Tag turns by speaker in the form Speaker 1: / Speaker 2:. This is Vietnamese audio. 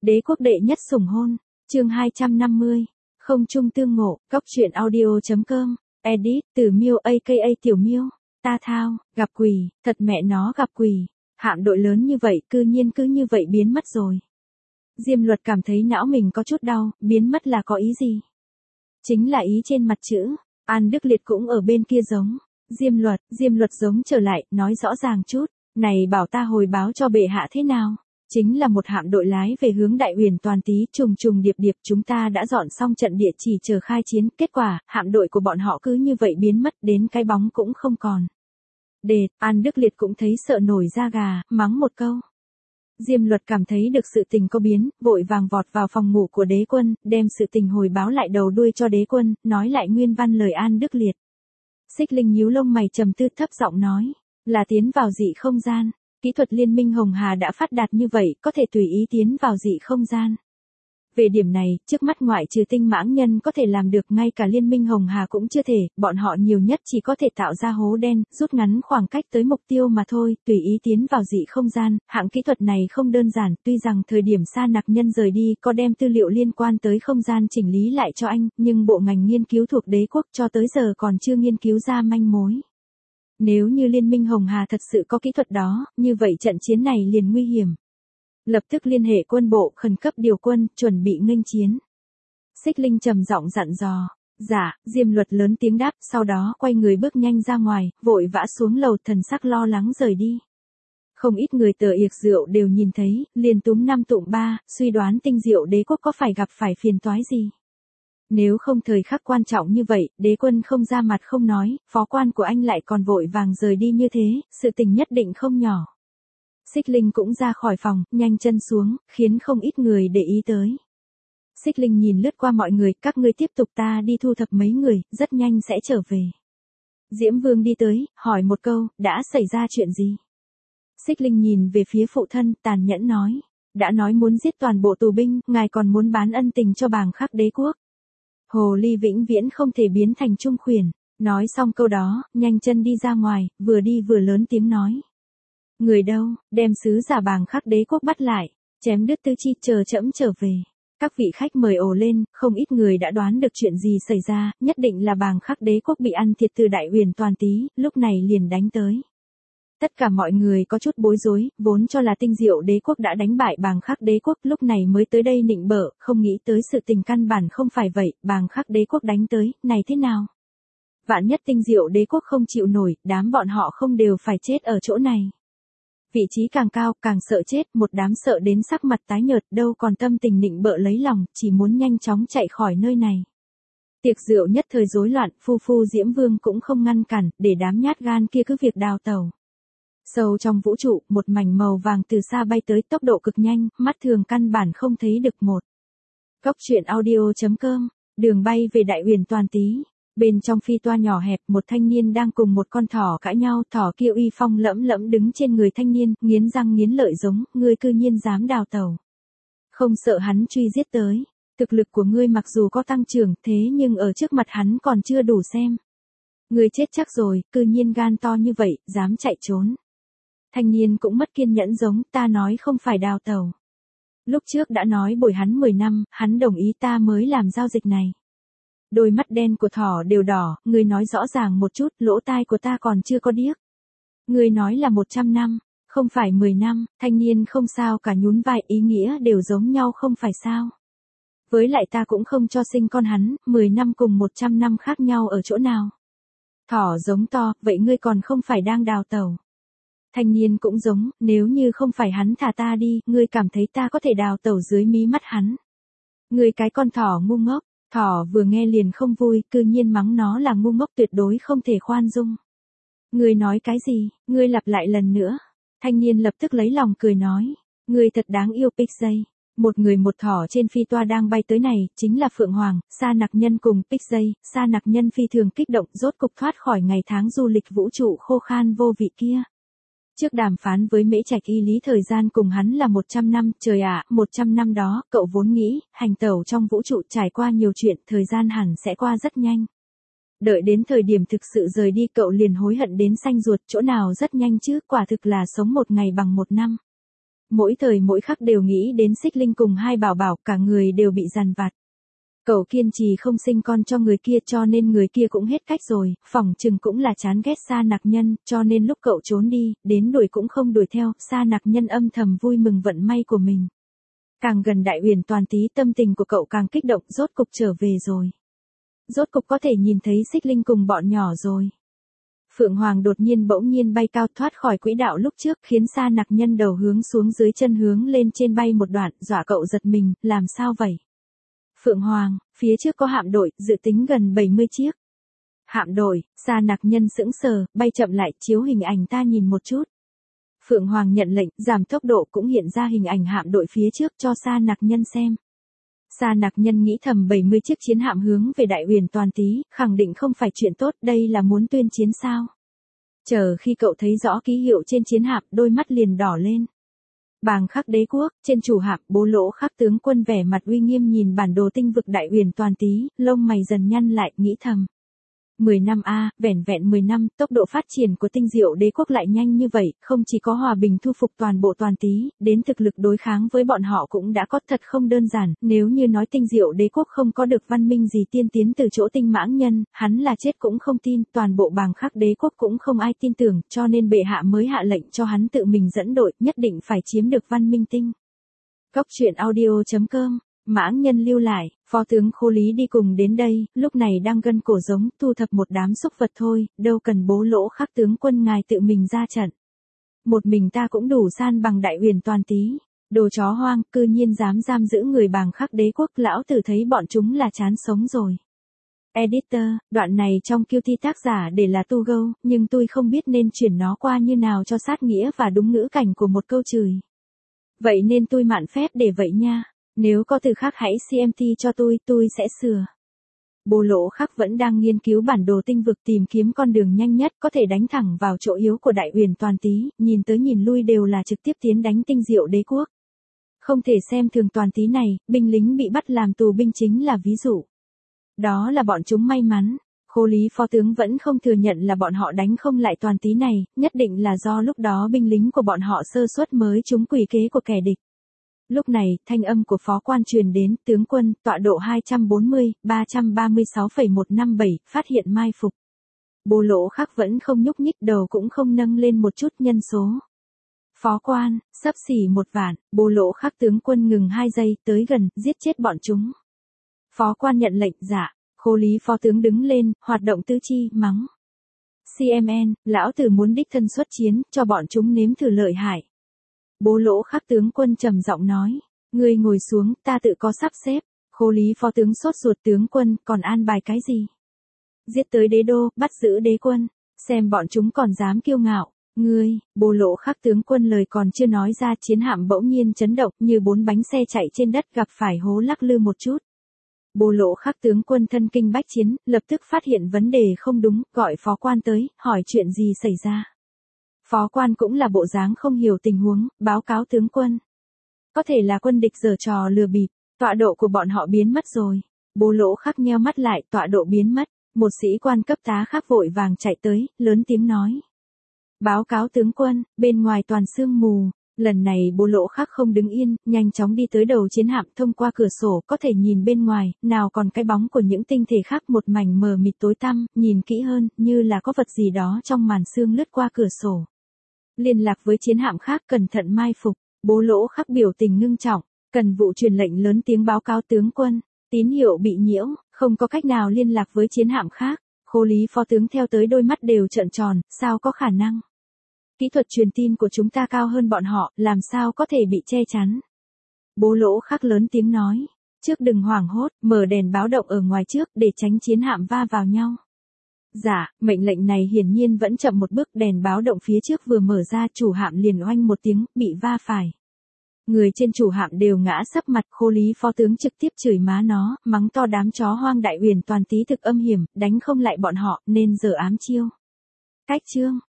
Speaker 1: Đế quốc đệ nhất sủng hôn, chương 250, không chung tương ngộ, cóc truyện audio.com, edit, từ Miêu aka Tiểu Miêu, ta thao, gặp quỷ, thật mẹ nó gặp quỷ, hạm đội lớn như vậy cư nhiên cứ như vậy biến mất rồi. Diêm Luật cảm thấy não mình có chút đau, biến mất là có ý gì? Chính là ý trên mặt chữ, An Đức Liệt cũng ở bên kia giống. Diêm Luật giống trở lại, nói rõ ràng chút, này bảo ta hồi báo cho bệ hạ thế nào? Chính là một hạm đội lái về hướng Đại Huyền Toàn Tý, trùng trùng điệp điệp, chúng ta đã dọn xong trận địa chỉ chờ khai chiến, kết quả, hạm đội của bọn họ cứ như vậy biến mất, đến cái bóng cũng không còn. An Đức Liệt cũng thấy sợ nổi da gà, mắng một câu. Diêm Luật cảm thấy được sự tình có biến, vội vàng vọt vào phòng ngủ của đế quân, đem sự tình hồi báo lại đầu đuôi cho đế quân, nói lại nguyên văn lời An Đức Liệt. Xích Linh nhíu lông mày trầm tư, thấp giọng nói, là tiến vào dị không gian. Kỹ thuật liên minh Hồng Hà đã phát đạt như vậy, có thể tùy ý tiến vào dị không gian. Về điểm này, trước mắt ngoại trừ tinh mãng nhân có thể làm được, ngay cả liên minh Hồng Hà cũng chưa thể, bọn họ nhiều nhất chỉ có thể tạo ra hố đen, rút ngắn khoảng cách tới mục tiêu mà thôi, tùy ý tiến vào dị không gian. Hạng kỹ thuật này không đơn giản, tuy rằng thời điểm Sa Nặc Nhân rời đi có đem tư liệu liên quan tới không gian chỉnh lý lại cho anh, nhưng bộ ngành nghiên cứu thuộc đế quốc cho tới giờ còn chưa nghiên cứu ra manh mối. Nếu như liên minh Hồng Hà thật sự có kỹ thuật đó, như vậy trận chiến này liền nguy hiểm. Lập tức liên hệ quân bộ, khẩn cấp điều quân, chuẩn bị nghênh chiến. Xích Linh trầm giọng dặn dò. Dạ, Diêm Luật lớn tiếng đáp, sau đó quay người bước nhanh ra ngoài, vội vã xuống lầu, thần sắc lo lắng rời đi. Không ít người tờ yệc rượu đều nhìn thấy, liền túm 5 tụm 3, suy đoán Tinh Diệu đế quốc có phải gặp phải phiền toái gì. Nếu không thời khắc quan trọng như vậy, đế quân không ra mặt không nói, phó quan của anh lại còn vội vàng rời đi như thế, sự tình nhất định không nhỏ. Xích Linh cũng ra khỏi phòng, nhanh chân xuống, khiến không ít người để ý tới. Xích Linh nhìn lướt qua mọi người, các ngươi tiếp tục, ta đi thu thập mấy người, rất nhanh sẽ trở về. Diễm Vương đi tới, hỏi một câu, đã xảy ra chuyện gì? Xích Linh nhìn về phía phụ thân, tàn nhẫn nói. Đã nói muốn giết toàn bộ tù binh, ngài còn muốn bán ân tình cho Bàng Khắc đế quốc. Hồ ly vĩnh viễn không thể biến thành trung khuyển. Nói xong câu đó, nhanh chân đi ra ngoài, vừa đi vừa lớn tiếng nói. Người đâu, đem sứ giả Bàng Khắc đế quốc bắt lại, chém đứt tư chi, chờ trẫm trở về. Các vị khách mời ồ lên, không ít người đã đoán được chuyện gì xảy ra, nhất định là Bàng Khắc đế quốc bị ăn thiệt từ Đại Huyền Toàn Tý, lúc này liền đánh tới. Tất cả mọi người có chút bối rối, vốn cho là Tinh Diệu đế quốc đã đánh bại Bàng Khắc đế quốc, lúc này mới tới đây nịnh bợ, không nghĩ tới sự tình căn bản không phải vậy, Bàng Khắc đế quốc đánh tới, này thế nào? Vạn nhất Tinh Diệu đế quốc không chịu nổi, đám bọn họ không đều phải chết ở chỗ này. Vị trí càng cao, càng sợ chết, một đám sợ đến sắc mặt tái nhợt, đâu còn tâm tình nịnh bợ lấy lòng, chỉ muốn nhanh chóng chạy khỏi nơi này. Tiệc rượu nhất thời rối loạn, phu Diễm Vương cũng không ngăn cản, để đám nhát gan kia cứ việc đào tẩu. Sâu trong vũ trụ, một mảnh màu vàng từ xa bay tới, tốc độ cực nhanh, mắt thường căn bản không thấy được một. Cóc truyện audio.com, đường bay về Đại Huyền Toàn Tý. Bên trong phi toa nhỏ hẹp, một thanh niên đang cùng một con thỏ cãi nhau, thỏ kia uy phong lẫm lẫm đứng trên người thanh niên, nghiến răng nghiến lợi giống, ngươi cư nhiên dám đào tẩu. Không sợ hắn truy giết tới. Thực lực của ngươi mặc dù có tăng trưởng, thế nhưng ở trước mặt hắn còn chưa đủ xem. Ngươi chết chắc rồi, cư nhiên gan to như vậy, dám chạy trốn. Thanh niên cũng mất kiên nhẫn giống, ta nói không phải đào tẩu. Lúc trước đã nói bồi hắn 10 năm, hắn đồng ý ta mới làm giao dịch này. Đôi mắt đen của thỏ đều đỏ, ngươi nói rõ ràng một chút, lỗ tai của ta còn chưa có điếc. Ngươi nói là 100 năm, không phải 10 năm, thanh niên không sao cả nhún vai, ý nghĩa đều giống nhau không phải sao. Với lại ta cũng không cho sinh con hắn, 10 năm cùng 100 năm khác nhau ở chỗ nào. Thỏ giống to, vậy ngươi còn không phải đang đào tẩu. Thanh niên cũng giống, nếu như không phải hắn thả ta đi, ngươi cảm thấy ta có thể đào tẩu dưới mí mắt hắn. Ngươi cái con thỏ ngu ngốc. Thỏ vừa nghe liền không vui, cư nhiên mắng nó là ngu ngốc, tuyệt đối không thể khoan dung. Ngươi nói cái gì, ngươi lặp lại lần nữa. Thanh niên lập tức lấy lòng cười nói, ngươi thật đáng yêu Pixay. Một người một thỏ trên phi toa đang bay tới này, chính là Phượng Hoàng, Sa Nặc Nhân cùng Pixay. Sa Nặc Nhân phi thường kích động, rốt cục thoát khỏi ngày tháng du lịch vũ trụ khô khan vô vị kia. Trước đàm phán với Mễ Trạch Y Lý thời gian cùng hắn là 100 năm, trời ạ, 100 năm đó, cậu vốn nghĩ, hành tẩu trong vũ trụ trải qua nhiều chuyện, thời gian hẳn sẽ qua rất nhanh. Đợi đến thời điểm thực sự rời đi cậu liền hối hận đến xanh ruột, chỗ nào rất nhanh chứ, quả thực là sống một ngày bằng một năm. Mỗi thời mỗi khắc đều nghĩ đến Xích Linh cùng hai bảo bảo, cả người đều bị dằn vặt. Cậu kiên trì không sinh con cho người kia cho nên người kia cũng hết cách rồi, phỏng chừng cũng là chán ghét Sa Nặc Nhân, cho nên lúc cậu trốn đi, đến đuổi cũng không đuổi theo, Sa Nặc Nhân âm thầm vui mừng vận may của mình. Càng gần Đại Uyển Toàn Tí, tâm tình của cậu càng kích động, rốt cục trở về rồi. Rốt cục có thể nhìn thấy Xích Linh cùng bọn nhỏ rồi. Phượng Hoàng đột nhiên bỗng nhiên bay cao thoát khỏi quỹ đạo lúc trước, khiến Sa Nặc Nhân đầu hướng xuống dưới chân hướng lên trên bay một đoạn, dọa cậu giật mình, làm sao vậy? Phượng Hoàng, phía trước có hạm đội, dự tính gần 70 chiếc. Hạm đội, Sa Nặc Nhân sững sờ, bay chậm lại, chiếu hình ảnh ta nhìn một chút. Phượng Hoàng nhận lệnh, giảm tốc độ, cũng hiện ra hình ảnh hạm đội phía trước cho Sa Nặc Nhân xem. Sa Nặc Nhân nghĩ thầm 70 chiếc chiến hạm hướng về Đại Uyển Toàn Tí, khẳng định không phải chuyện tốt, đây là muốn tuyên chiến sao? Chờ khi cậu thấy rõ ký hiệu trên chiến hạm, đôi mắt liền đỏ lên. Bàng Khắc Đế Quốc, trên chủ hạm, Bố Lỗ Khắc tướng quân vẻ mặt uy nghiêm nhìn bản đồ tinh vực Đại Uyển Toàn Tí, lông mày dần nhăn lại, nghĩ thầm. 10 năm vẻn vẹn 10 năm, tốc độ phát triển của Tinh Diệu Đế Quốc lại nhanh như vậy, không chỉ có hòa bình thu phục toàn bộ Toàn Tí, đến thực lực đối kháng với bọn họ cũng đã có, thật không đơn giản, nếu như nói Tinh Diệu Đế Quốc không có được văn minh gì tiên tiến từ chỗ Tinh Mãng Nhân, hắn là chết cũng không tin, toàn bộ Bàng Khắc Đế Quốc cũng không ai tin tưởng, cho nên bệ hạ mới hạ lệnh cho hắn tự mình dẫn đội, nhất định phải chiếm được văn minh tinh. Góc truyện audio.com Mãng Nhân lưu lại, phó tướng Khô Lý đi cùng đến đây, lúc này đang gân cổ giống, thu thập một đám xúc vật thôi, đâu cần Bố Lỗ Khắc tướng quân ngài tự mình ra trận. Một mình ta cũng đủ san bằng Đại Uyển Toàn Tí, đồ chó hoang, cư nhiên dám giam giữ người Bàng Khắc Đế Quốc, lão tử thấy bọn chúng là chán sống rồi. Editor, đoạn này trong QT tác giả để là tu gâu, nhưng tôi không biết nên chuyển nó qua như nào cho sát nghĩa và đúng ngữ cảnh của một câu chửi. Vậy nên tôi mạn phép để vậy nha. Nếu có từ khác hãy CMT cho tôi sẽ sửa. Bố Lỗ Khắc vẫn đang nghiên cứu bản đồ tinh vực tìm kiếm con đường nhanh nhất có thể đánh thẳng vào chỗ yếu của Đại Uyển Toàn Tí, nhìn tới nhìn lui đều là trực tiếp tiến đánh Tinh Diệu Đế Quốc. Không thể xem thường Toàn Tí này, binh lính bị bắt làm tù binh chính là ví dụ. Đó là bọn chúng may mắn. Khô Lý phó tướng vẫn không thừa nhận là bọn họ đánh không lại Toàn Tí này, nhất định là do lúc đó binh lính của bọn họ sơ suất mới trúng quỷ kế của kẻ địch. Lúc này, thanh âm của phó quan truyền đến, tướng quân, tọa độ 240, 336,157, phát hiện mai phục. Bố Lỗ Khắc vẫn không nhúc nhích, đầu cũng không nâng lên một chút nhân số. Phó quan, xấp xỉ 1 vạn, Bố Lỗ Khắc tướng quân ngừng 2 giây, tới gần, giết chết bọn chúng. Phó quan nhận lệnh, dạ. Khô Lý phó tướng đứng lên, hoạt động tứ chi, mắng. CMN, lão tử muốn đích thân xuất chiến, cho bọn chúng nếm thử lợi hại. Bố Lỗ Khắc tướng quân trầm giọng nói, ngươi ngồi xuống, ta tự có sắp xếp. Khô Lý phó tướng sốt ruột, tướng quân, còn an bài cái gì? Giết tới đế đô, bắt giữ đế quân, xem bọn chúng còn dám kiêu ngạo. Ngươi, Bố Lỗ Khắc tướng quân lời còn chưa nói ra, chiến hạm bỗng nhiên chấn động như 4 bánh xe chạy trên đất gặp phải hố lắc lư một chút. Bố Lỗ Khắc tướng quân thân kinh bách chiến, lập tức phát hiện vấn đề không đúng, gọi phó quan tới, hỏi chuyện gì xảy ra. Phó quan cũng là bộ dáng không hiểu tình huống, báo cáo tướng quân. Có thể là quân địch giở trò lừa bịp, tọa độ của bọn họ biến mất rồi. Bố Lỗ Khắc nheo mắt lại, tọa độ biến mất. Một sĩ quan cấp tá khác vội vàng chạy tới, lớn tiếng nói. Báo cáo tướng quân, bên ngoài toàn sương mù. Lần này Bố Lỗ Khắc không đứng yên, nhanh chóng đi tới đầu chiến hạm, thông qua cửa sổ, có thể nhìn bên ngoài, nào còn cái bóng của những tinh thể khác, một mảnh mờ mịt tối tăm, nhìn kỹ hơn, như là có vật gì đó trong màn sương lướt qua cửa sổ. Liên lạc với chiến hạm khác, cẩn thận mai phục. Bố Lỗ Khắc biểu tình ngưng trọng, cần vụ truyền lệnh lớn tiếng báo cáo tướng quân, tín hiệu bị nhiễu, không có cách nào liên lạc với chiến hạm khác. Khô Lý phó tướng theo tới đôi mắt đều trợn tròn, sao có khả năng? Kỹ thuật truyền tin của chúng ta cao hơn bọn họ, làm sao có thể bị che chắn? Bố Lỗ Khắc lớn tiếng nói, trước đừng hoảng hốt, mở đèn báo động ở ngoài trước để tránh chiến hạm va vào nhau. Dạ, mệnh lệnh này hiển nhiên vẫn chậm một bước, đèn báo động phía trước vừa mở ra, chủ hạm liền oanh một tiếng, bị va phải. Người trên chủ hạm đều ngã sấp mặt. Khô Lý phó tướng trực tiếp chửi má nó, mắng to đám chó hoang Đại Uyển Toàn Tí thực âm hiểm, đánh không lại bọn họ, nên giờ ám chiêu. Cách chương.